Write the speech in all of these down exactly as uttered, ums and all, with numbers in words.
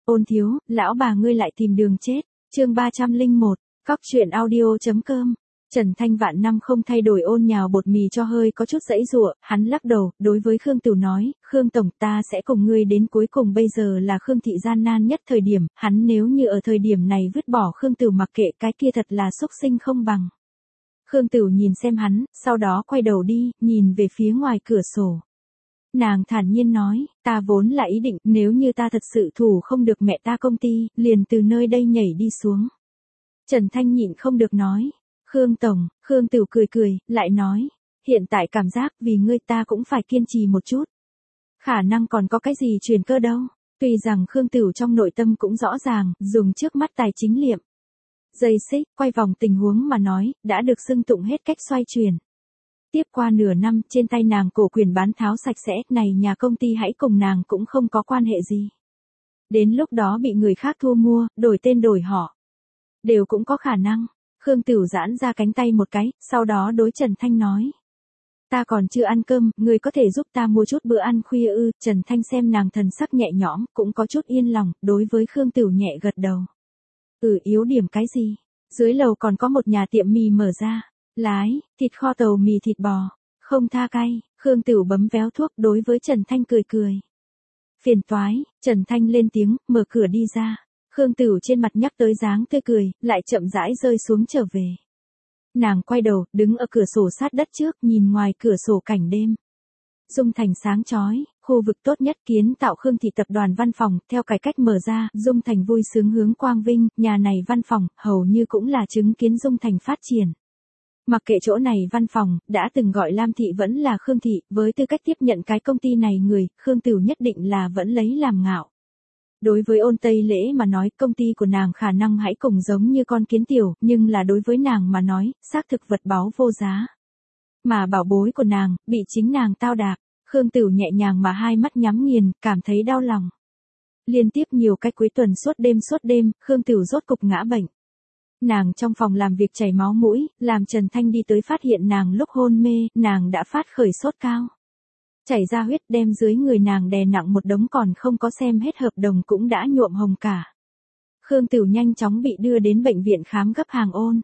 Ôn thiếu, lão bà ngươi lại tìm đường chết. Chương ba trăm lẻ một, Cóc truyện audio.com. Trần Thanh vạn năm không thay đổi ôn nhào bột mì cho hơi có chút giãy giụa, hắn lắc đầu, đối với Khương Tửu nói, Khương tổng, ta sẽ cùng ngươi đến cuối cùng, bây giờ là Khương thị gian nan nhất thời điểm, hắn nếu như ở thời điểm này vứt bỏ Khương Tửu mặc kệ, cái kia thật là xúc sinh không bằng. Khương Tửu nhìn xem hắn, sau đó quay đầu đi, nhìn về phía ngoài cửa sổ. Nàng thản nhiên nói, ta vốn là ý định, nếu như ta thật sự thủ không được mẹ ta công ty, liền từ nơi đây nhảy đi xuống. Trần Thanh nhịn không được nói, Khương tổng, Khương Tửu cười cười, lại nói, hiện tại cảm giác vì ngươi ta cũng phải kiên trì một chút. Khả năng còn có cái gì truyền cơ đâu, tuy rằng Khương Tửu trong nội tâm cũng rõ ràng, dùng trước mắt tài chính liệm. Dây xích, quay vòng tình huống mà nói, đã được xưng tụng hết cách xoay chuyển. Tiếp qua nửa năm, trên tay nàng cổ quyền bán tháo sạch sẽ, này nhà công ty hãy cùng nàng cũng không có quan hệ gì. Đến lúc đó bị người khác thu mua, đổi tên đổi họ. Đều cũng có khả năng. Khương Tửu giãn ra cánh tay một cái, sau đó đối Trần Thanh nói. Ta còn chưa ăn cơm, người có thể giúp ta mua chút bữa ăn khuya ư? Trần Thanh xem nàng thần sắc nhẹ nhõm, cũng có chút yên lòng, đối với Khương Tửu nhẹ gật đầu. Ừ, yếu điểm cái gì? Dưới lầu còn có một nhà tiệm mì mở ra. Lái, thịt kho tàu mì thịt bò, không tha cay. Khương Tửu bấm véo thuốc đối với Trần Thanh cười cười. Phiền toái, Trần Thanh lên tiếng, mở cửa đi ra. Khương Tửu trên mặt nhắc tới dáng tươi cười, lại chậm rãi rơi xuống trở về. Nàng quay đầu, đứng ở cửa sổ sát đất trước, nhìn ngoài cửa sổ cảnh đêm. Dung Thành sáng chói, khu vực tốt nhất kiến tạo Khương thị tập đoàn văn phòng, theo cải cách mở ra, Dung Thành vui sướng hướng quang vinh, nhà này văn phòng, hầu như cũng là chứng kiến Dung Thành phát triển. Mặc kệ chỗ này văn phòng, đã từng gọi Lam thị vẫn là Khương thị, với tư cách tiếp nhận cái công ty này người, Khương Tửu nhất định là vẫn lấy làm ngạo. Đối với Ôn Tây Lễ mà nói, công ty của nàng khả năng hãy cùng giống như con kiến tiểu, nhưng là đối với nàng mà nói, xác thực vật báu vô giá. Mà bảo bối của nàng, bị chính nàng tao đạp, Khương Tửu nhẹ nhàng mà hai mắt nhắm nghiền, cảm thấy đau lòng. Liên tiếp nhiều cái cuối tuần suốt đêm suốt đêm, Khương Tửu rốt cục ngã bệnh. Nàng trong phòng làm việc chảy máu mũi, làm Trần Thanh đi tới phát hiện nàng lúc hôn mê, nàng đã phát khởi sốt cao. Chảy ra huyết đem dưới người nàng đè nặng một đống, còn không có xem hết hợp đồng cũng đã nhuộm hồng cả. Khương Tửu nhanh chóng bị đưa đến bệnh viện khám gấp hàng ôn.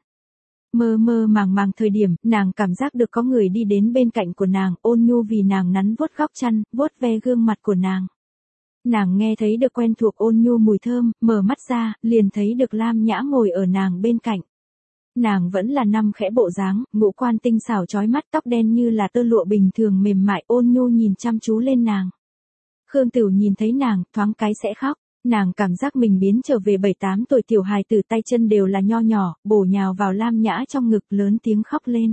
Mơ mơ màng màng thời điểm, nàng cảm giác được có người đi đến bên cạnh của nàng, ôn nhu vì nàng nắn vuốt góc chăn, vuốt ve gương mặt của nàng. Nàng nghe thấy được quen thuộc ôn nhu mùi thơm, mở mắt ra, liền thấy được Lam Nhã ngồi ở nàng bên cạnh. Nàng vẫn là năm khẽ bộ dáng, ngũ quan tinh xảo chói mắt, tóc đen như là tơ lụa bình thường mềm mại, ôn nhu nhìn chăm chú lên nàng. Khương Tửu nhìn thấy nàng, thoáng cái sẽ khóc, nàng cảm giác mình biến trở về bảy tám tuổi tiểu hài tử, tay chân đều là nho nhỏ, bổ nhào vào Lam Nhã trong ngực, lớn tiếng khóc lên.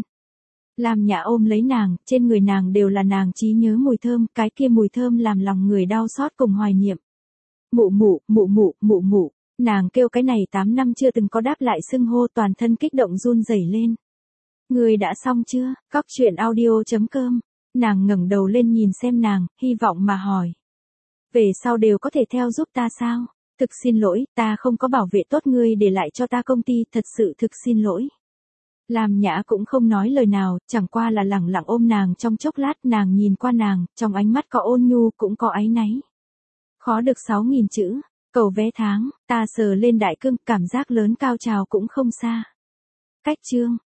Lam Nhã ôm lấy nàng, trên người nàng đều là nàng trí nhớ mùi thơm, cái kia mùi thơm làm lòng người đau xót cùng hoài niệm. Mụ mụ, mụ mụ, mụ mụ. Nàng kêu cái này tám năm chưa từng có đáp lại xưng hô, toàn thân kích động run rẩy lên. Người đã xong chưa? Cóc truyện audio.com. Nàng ngẩng đầu lên nhìn xem nàng, hy vọng mà hỏi. Về sau đều có thể theo giúp ta sao? Thực xin lỗi, ta không có bảo vệ tốt ngươi để lại cho ta công ty, thật sự thực xin lỗi. Lam Nhã cũng không nói lời nào, chẳng qua là lẳng lặng ôm nàng trong chốc lát, nàng nhìn qua nàng, trong ánh mắt có ôn nhu, cũng có áy náy. Khó được sáu nghìn chữ. Cầu vé tháng, ta sờ lên đại cưng, cảm giác lớn cao trào cũng không xa. Cách chương.